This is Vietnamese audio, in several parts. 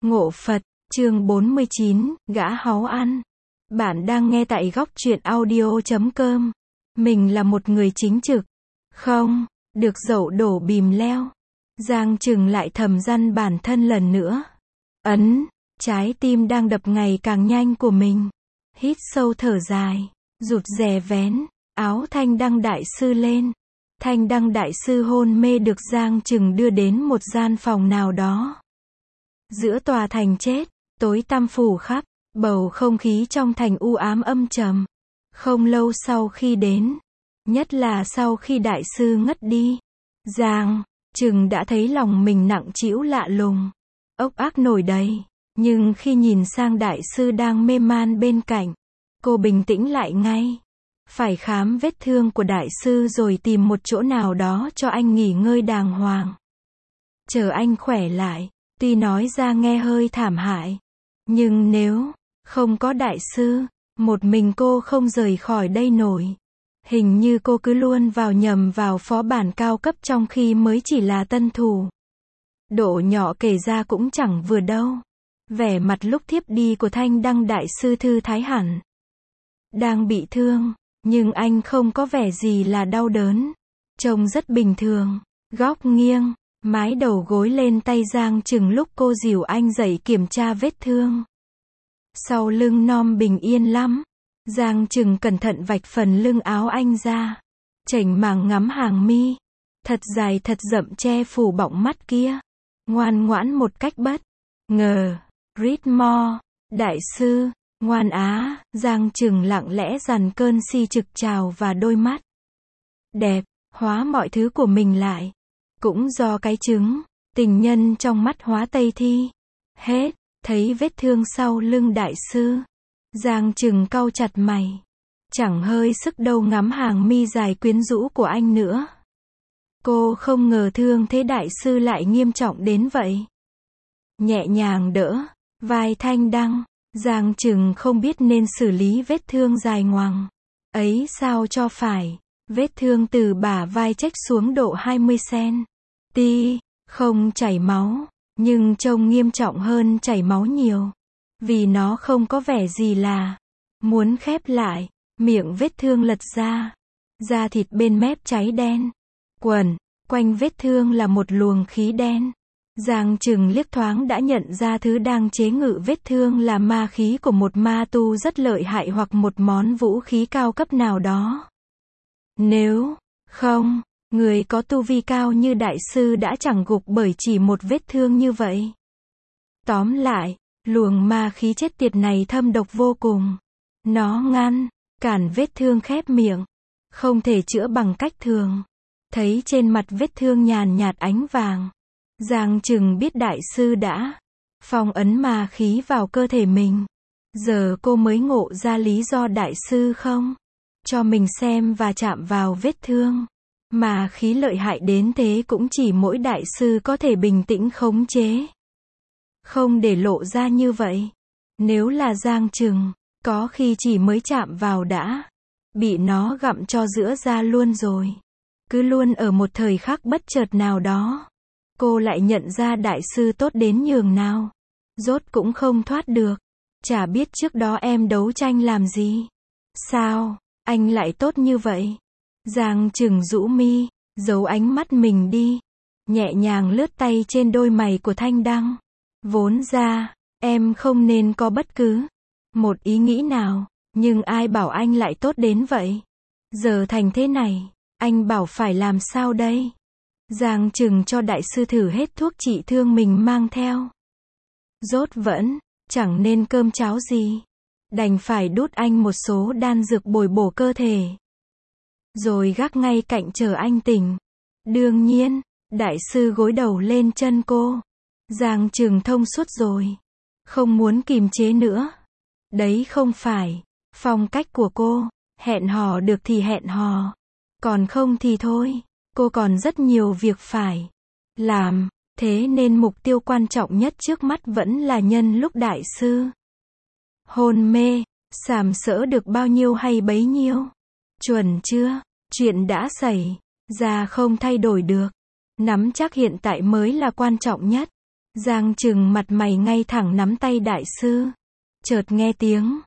Ngộ Phật, chương 49, gã háu ăn. Bạn đang nghe tại góc truyện audio.com. Mình là một người chính trực. Không, được dậu đổ bìm leo. Giang Trừng lại thầm dằn bản thân lần nữa. Trái tim đang đập ngày càng nhanh của mình. Hít sâu thở dài, rụt rè vén áo Thanh Đăng Đại Sư lên. Thanh Đăng Đại Sư hôn mê được Giang Trừng đưa đến một gian phòng nào đó. Giữa tòa thành chết, tối tăm phủ khắp, bầu không khí trong thành u ám âm trầm. Không lâu sau khi đến, nhất là sau khi Đại Sư ngất đi, Giang Trừng đã thấy lòng mình nặng trĩu lạ lùng, ốc ác nổi đầy. Nhưng khi nhìn sang Đại Sư đang mê man bên cạnh, cô bình tĩnh lại ngay. Phải khám vết thương của Đại Sư rồi tìm một chỗ nào đó cho anh nghỉ ngơi đàng hoàng. Chờ anh khỏe lại. Tuy nói ra nghe hơi thảm hại, nhưng nếu không có Đại Sư, một mình cô không rời khỏi đây nổi. Hình như cô cứ luôn nhầm vào phó bản cao cấp trong khi mới chỉ là tân thủ. Độ nhỏ kể ra cũng chẳng vừa đâu. Vẻ mặt lúc thiếp đi của Thanh Đăng Đại Sư thư thái hẳn. Đang bị thương, nhưng anh không có vẻ gì là đau đớn. Trông rất bình thường, góc nghiêng, mái đầu gối lên tay Giang Trừng lúc cô dìu anh dậy kiểm tra vết thương. Sau lưng non bình yên lắm. Giang Trừng cẩn thận vạch phần lưng áo anh ra. Chảnh màng ngắm hàng mi thật dài thật rậm che phủ bọng mắt kia. Ngoan ngoãn một cách bất ngờ. Read more. Đại Sư, ngoan á. Giang Trừng lặng lẽ dằn cơn si trực trào và đôi mắt đẹp, hóa mọi thứ của mình lại. Cũng do cái chứng tình nhân trong mắt hóa Tây Thi. Hết, thấy vết thương sau lưng Đại Sư, Giang Trừng cau chặt mày. Chẳng hơi sức đâu ngắm hàng mi dài quyến rũ của anh nữa. Cô không ngờ thương thế Đại Sư lại nghiêm trọng đến vậy. Nhẹ nhàng đỡ vai Thanh Đăng, Giang Trừng không biết nên xử lý vết thương dài ngoằng ấy sao cho phải. Vết thương từ bả vai chếch xuống độ 20 cm. Không chảy máu, nhưng trông nghiêm trọng hơn chảy máu nhiều. Vì nó không có vẻ gì là muốn khép lại. Miệng vết thương lật ra. Da thịt bên mép cháy đen. Quanh vết thương là một luồng khí đen. Giang Trừng liếc thoáng đã nhận ra thứ đang chế ngự vết thương là ma khí của một ma tu rất lợi hại hoặc một món vũ khí cao cấp nào đó. Nếu không, người có tu vi cao như Đại Sư đã chẳng gục bởi chỉ một vết thương như vậy. Tóm lại, luồng ma khí chết tiệt này thâm độc vô cùng. Nó ngăn cản vết thương khép miệng, không thể chữa bằng cách thường. Thấy trên mặt vết thương nhàn nhạt ánh vàng, Giang Trừng biết Đại Sư đã phong ấn ma khí vào cơ thể mình. Giờ cô mới ngộ ra lý do Đại Sư không cho mình xem và chạm vào vết thương. Mà khí lợi hại đến thế cũng chỉ mỗi Đại Sư có thể bình tĩnh khống chế. Không để lộ ra như vậy. Nếu là Giang Trừng, có khi chỉ mới chạm vào đã bị nó gặm cho giữa da luôn rồi. Cứ luôn ở một thời khắc bất chợt nào đó, cô lại nhận ra Đại Sư tốt đến nhường nào. Rốt cũng không thoát được. Chả biết trước đó em đấu tranh làm gì. Sao anh lại tốt như vậy? Giang Trừng rũ mi, giấu ánh mắt mình đi. Nhẹ nhàng lướt tay trên đôi mày của Thanh Đăng. Vốn ra, em không nên có bất cứ một ý nghĩ nào. Nhưng ai bảo anh lại tốt đến vậy? Giờ thành thế này, anh bảo phải làm sao đây? Giang Trừng cho Đại Sư thử hết thuốc trị thương mình mang theo. Rốt vẫn chẳng nên cơm cháo gì. Đành phải đút anh một số đan dược bồi bổ cơ thể. Rồi gác ngay cạnh chờ anh tỉnh. Đương nhiên, Đại Sư gối đầu lên chân cô. Giang Trừng thông suốt rồi. Không muốn kìm chế nữa. Đấy không phải phong cách của cô. Hẹn hò được thì hẹn hò. Còn không thì thôi. Cô còn rất nhiều việc phải làm. Thế nên mục tiêu quan trọng nhất trước mắt vẫn là nhân lúc Đại Sư hôn mê. Sàm sỡ được bao nhiêu hay bấy nhiêu. Chuẩn chưa? Chuyện đã xảy ra không thay đổi được. Nắm chắc hiện tại mới là quan trọng nhất. Giang Trừng mặt mày ngay thẳng nắm tay đại sư. Chợt nghe tiếng,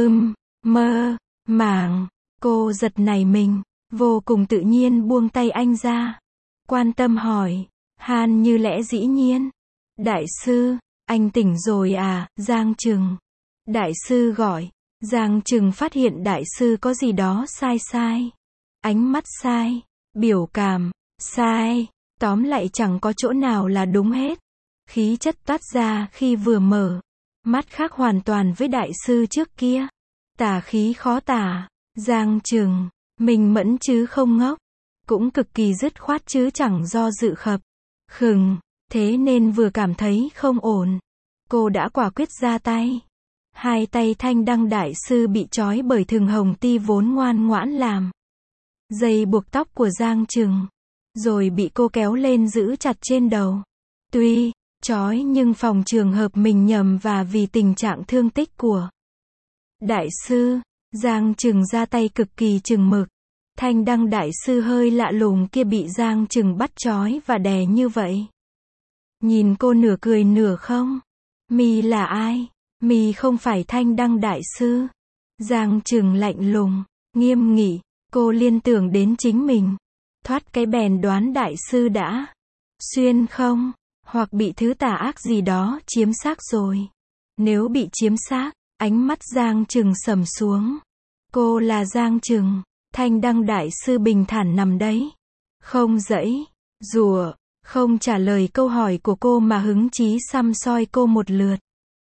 mơ, màng. Cô giật nảy mình, vô cùng tự nhiên buông tay anh ra. Quan tâm hỏi, han như lẽ dĩ nhiên. Đại sư, anh tỉnh rồi à, Giang Trừng. Đại sư gọi. Giang Trừng phát hiện đại sư có gì đó sai. Ánh mắt sai, biểu cảm, sai. Tóm lại chẳng có chỗ nào là đúng hết. Khí chất toát ra khi vừa mở. Mắt khác hoàn toàn với đại sư trước kia. Tà khí khó tả. Giang Trừng, mình mẫn chứ không ngốc. Cũng cực kỳ dứt khoát chứ chẳng do dự khập. Khừng, thế nên vừa cảm thấy không ổn. Cô đã quả quyết ra tay. Hai tay Thanh Đăng đại sư bị trói bởi thừng hồng ti vốn ngoan ngoãn làm. Dây buộc tóc của Giang Trừng. Rồi bị cô kéo lên giữ chặt trên đầu. Tuy trói nhưng phòng trường hợp mình nhầm và vì tình trạng thương tích của đại sư, Giang Trừng ra tay cực kỳ chừng mực. Thanh Đăng đại sư hơi lạ lùng kia bị Giang Trừng bắt trói và đè như vậy. Nhìn cô nửa cười nửa không. Mi là ai? Mi không phải Thanh Đăng đại sư. Giang Trừng lạnh lùng, nghiêm nghị. Cô liên tưởng đến chính mình. Thoát cái bèn đoán đại sư đã xuyên không, hoặc bị thứ tà ác gì đó chiếm xác rồi. Nếu bị chiếm xác, ánh mắt Giang Trừng sầm xuống. Cô là Giang Trừng. Thanh Đăng đại sư bình thản nằm đấy. Không giãy giụa, không trả lời câu hỏi của cô mà hứng chí săm soi cô một lượt.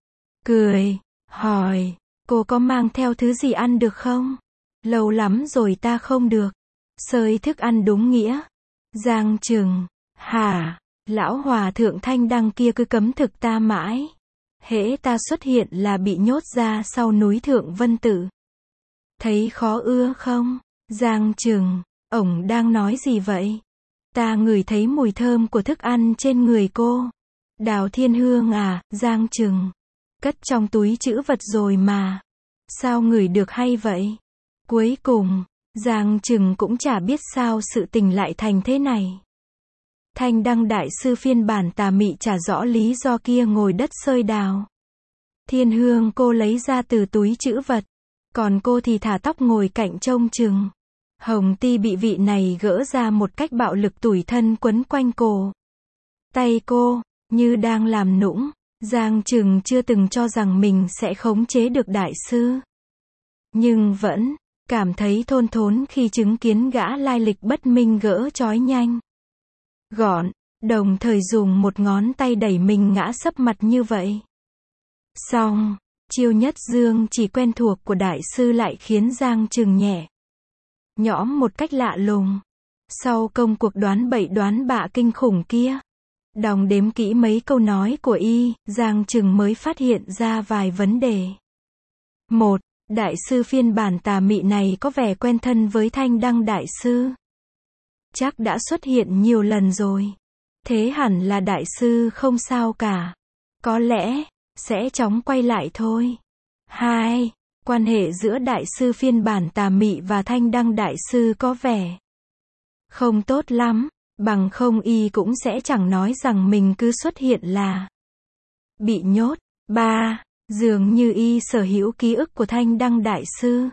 Cười, hỏi, cô có mang theo thứ gì ăn được không? Lâu lắm rồi ta không được xơi thức ăn đúng nghĩa. Giang Trừng, hả? Lão hòa thượng Thanh Đăng kia cứ cấm thực ta mãi. Hễ ta xuất hiện là bị nhốt ra sau núi Thượng Vân Tự. Thấy khó ưa không? Giang Trừng, ổng đang nói gì vậy? Ta ngửi thấy mùi thơm của thức ăn trên người cô. Đào thiên hương à, Giang Trừng. Cất trong túi trữ vật rồi mà. Sao ngửi được hay vậy? Cuối cùng, Giang Trừng cũng chả biết sao sự tình lại thành thế này. Thanh Đăng đại sư phiên bản tà mị chả rõ lý do kia ngồi đất sơi đào. Thiên hương cô lấy ra từ túi trữ vật. Còn cô thì thả tóc ngồi cạnh trông chừng. Hồng ti bị vị này gỡ ra một cách bạo lực tủi thân quấn quanh cổ. Tay cô, như đang làm nũng. Giang Trừng chưa từng cho rằng mình sẽ khống chế được đại sư. Nhưng vẫn cảm thấy thôn thốn khi chứng kiến gã lai lịch bất minh gỡ trói nhanh gọn, đồng thời dùng một ngón tay đẩy mình ngã sấp mặt như vậy. Xong, chiêu nhất dương chỉ quen thuộc của đại sư lại khiến Giang Trừng nhẹ nhõm một cách lạ lùng. Sau công cuộc đoán bậy đoán bạ kinh khủng kia, đong đếm kỹ mấy câu nói của y, Giang Trừng mới phát hiện ra vài vấn đề. 1. Đại sư phiên bản tà mị này có vẻ quen thân với Thanh Đăng đại sư. Chắc đã xuất hiện nhiều lần rồi. Thế hẳn là đại sư không sao cả. Có lẽ sẽ chóng quay lại thôi. 2. Quan hệ giữa đại sư phiên bản tà mị và Thanh Đăng đại sư có vẻ không tốt lắm, bằng không y cũng sẽ chẳng nói rằng mình cứ xuất hiện là bị nhốt. 3. Dường như y sở hữu ký ức của Thanh Đăng đại sư.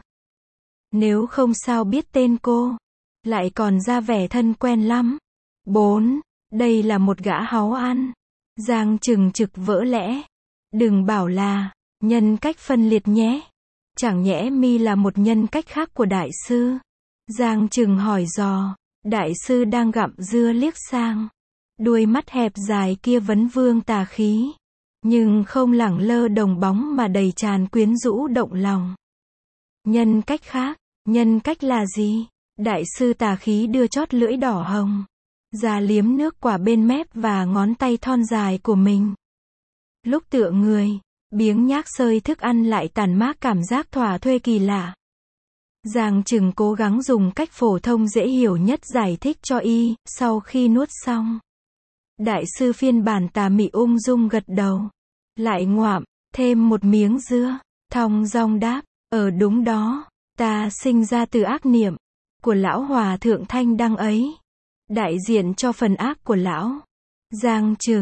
Nếu không sao biết tên cô, lại còn ra vẻ thân quen lắm. 4. Đây là một gã háu ăn. Giang Trừng trực vỡ lẽ. Đừng bảo là nhân cách phân liệt nhé. Chẳng nhẽ mi là một nhân cách khác của đại sư? Giang Trừng hỏi dò. Đại sư đang gặm dưa liếc sang. Đuôi mắt hẹp dài kia vấn vương tà khí. Nhưng không lẳng lơ đồng bóng mà đầy tràn quyến rũ động lòng. Nhân cách khác, nhân cách là gì? Đại sư tà khí đưa chót lưỡi đỏ hồng ra liếm nước quả bên mép và ngón tay thon dài của mình. Lúc tựa người, biếng nhác xơi thức ăn lại tản mát cảm giác thỏa thuê kỳ lạ. Giang Trừng cố gắng dùng cách phổ thông dễ hiểu nhất giải thích cho y, sau khi nuốt xong. Đại sư phiên bản tà mị ung dung gật đầu. Lại ngoạm thêm một miếng dưa, thong dong đáp, đúng đó, ta sinh ra từ ác niệm của lão hòa thượng Thanh Đăng ấy. Đại diện cho phần ác của lão. Giang Trừng,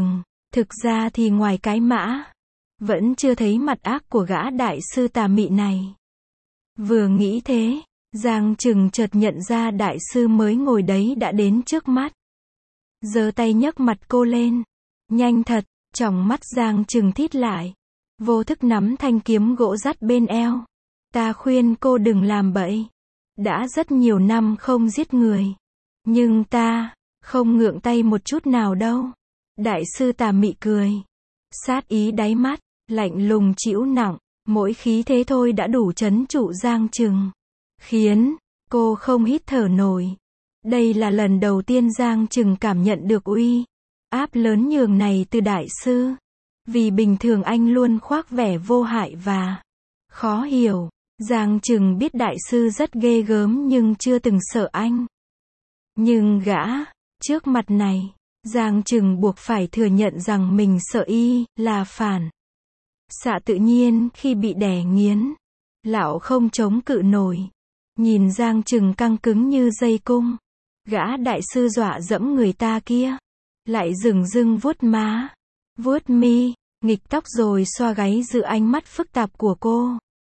Thực ra thì ngoài cái mã, vẫn chưa thấy mặt ác của gã đại sư tà mị này. Vừa nghĩ thế, Giang Trừng chợt nhận ra đại sư mới ngồi đấy đã đến trước mắt. Giơ tay nhấc mặt cô lên. Nhanh thật, tròng mắt Giang Trừng thít lại. Vô thức nắm thanh kiếm gỗ dắt bên eo. Ta khuyên cô đừng làm bậy. Đã rất nhiều năm không giết người. Nhưng ta, không ngượng tay một chút nào đâu. Đại sư tà mị cười. Sát ý đáy mắt, lạnh lùng trĩu nặng. Mỗi khí thế thôi đã đủ trấn trụ Giang Trừng. Khiến cô không hít thở nổi. Đây là lần đầu tiên Giang Trừng cảm nhận được uy áp lớn nhường này từ đại sư. Vì bình thường anh luôn khoác vẻ vô hại và khó hiểu. Giang Trừng biết đại sư rất ghê gớm nhưng chưa từng sợ anh. Nhưng gã, trước mặt này, Giang Trừng buộc phải thừa nhận rằng mình sợ y là phản xạ tự nhiên khi bị đè nghiến. Lão không chống cự nổi. Nhìn Giang Trừng căng cứng như dây cung. Gã đại sư dọa dẫm người ta kia. Lại dửng dưng vuốt má, vuốt mi, nghịch tóc rồi xoa gáy giữa ánh mắt phức tạp của cô.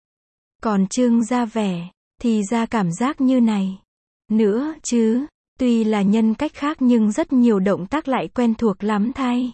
Còn trưng ra vẻ, thì ra cảm giác như này. Nữa chứ, tuy là nhân cách khác nhưng rất nhiều động tác lại quen thuộc lắm thay.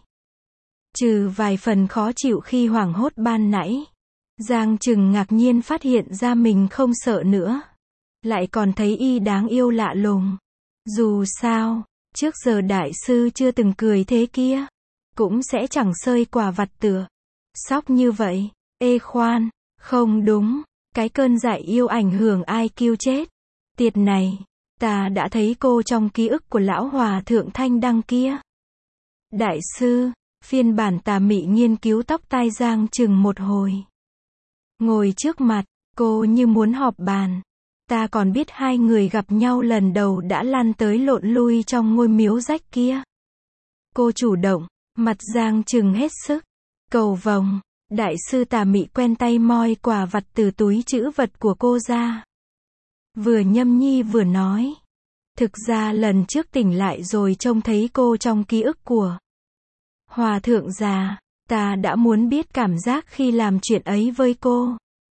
Trừ vài phần khó chịu khi hoảng hốt ban nãy. Giang Trừng ngạc nhiên phát hiện ra mình không sợ nữa. Lại còn thấy y đáng yêu lạ lùng. Dù sao, trước giờ đại sư chưa từng cười thế kia. Cũng sẽ chẳng xơi quả vặt tựa sóc như vậy. Ê khoan, không đúng. Cái cơn dại yêu ảnh hưởng IQ chết tiệt này. Ta đã thấy cô trong ký ức của lão hòa thượng Thanh Đăng kia. Đại sư, phiên bản tà mị nghiên cứu tóc tai Giang Trừng một hồi. Ngồi trước mặt, cô như muốn họp bàn. Ta còn biết hai người gặp nhau lần đầu đã lăn tới lộn lui trong ngôi miếu rách kia. Cô chủ động, mặt Giang Trừng hết sức. Cầu vồng, đại sư tà mị quen tay moi quà vặt từ túi trữ vật của cô ra. Vừa nhâm nhi vừa nói. Thực ra lần trước tỉnh lại rồi trông thấy cô trong ký ức của hòa thượng già. Ta đã muốn biết cảm giác khi làm chuyện ấy với cô.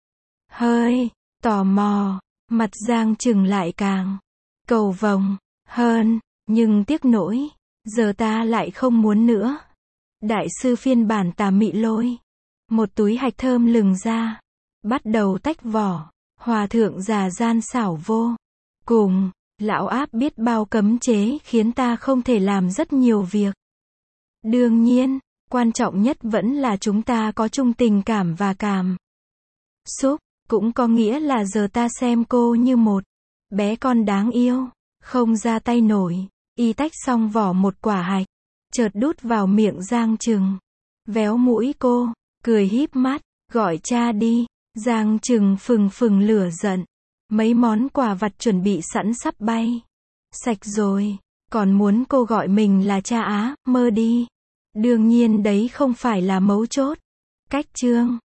Hơi tò mò. Mặt Giang Trừng lại càng cầu vồng hơn, nhưng tiếc nỗi, giờ ta lại không muốn nữa. Đại sư phiên bản tà mị lôi một túi hạch thơm lừng ra, bắt đầu tách vỏ. Hòa thượng già gian xảo vô cùng, lão áp biết bao cấm chế khiến ta không thể làm rất nhiều việc. Đương nhiên, quan trọng nhất vẫn là chúng ta có chung tình cảm và cảm xúc. Cũng có nghĩa là giờ ta xem cô như một bé con đáng yêu, không ra tay nổi. Y tách xong vỏ một quả hạch, chợt đút vào miệng Giang Trừng. Véo mũi cô, cười híp mắt, gọi cha đi. Giang Trừng phừng phừng lửa giận. Mấy món quà vặt chuẩn bị sẵn sắp bay sạch rồi, còn muốn cô gọi mình là cha á, mơ đi. Đương nhiên đấy không phải là mấu chốt. Cách chương